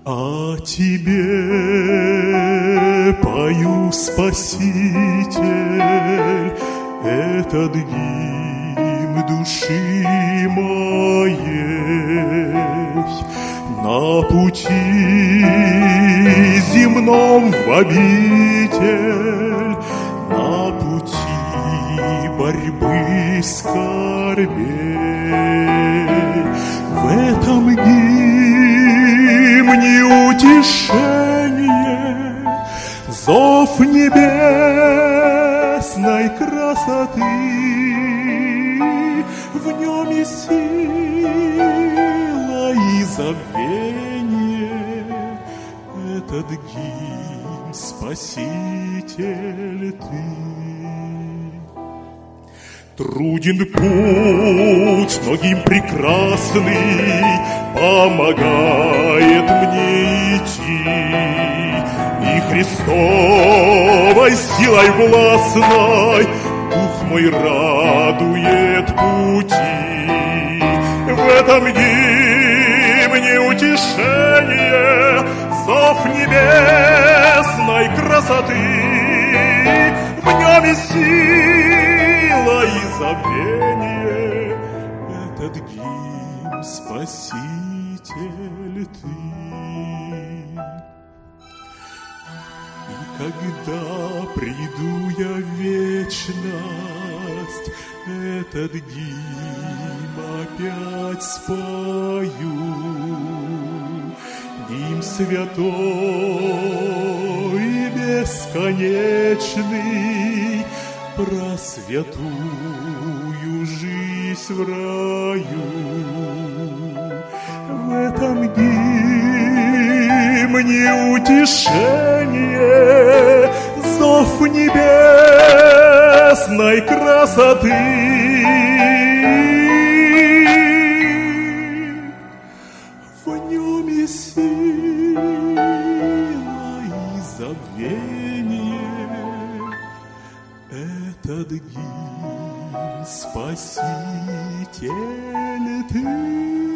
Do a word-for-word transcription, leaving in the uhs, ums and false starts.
О тебе пою, Спаситель, этот гимн души моей. На пути земном в обитель, на пути борьбы скорбей. В этом гимне утешение, зов небесной красоты, в нем и сила, и забвение. Этот гимн, Спаситель, ты. Труден путь, но гимн прекрасный помогает мне идти, и Христовой силой властной дух мой радует пути. В этом гимне утешение, зов небесной красоты, в нем и сила, и забвение. Этот гимн, Спаситель, ты. И когда приду я в вечность, этот гимн опять спою. Гимн святой и бесконечный про святую жизнь в раю. В этом гимне утешение, зов небесной красоты. В нем и сила, и забвение. Этот гимн, Спаситель, ты.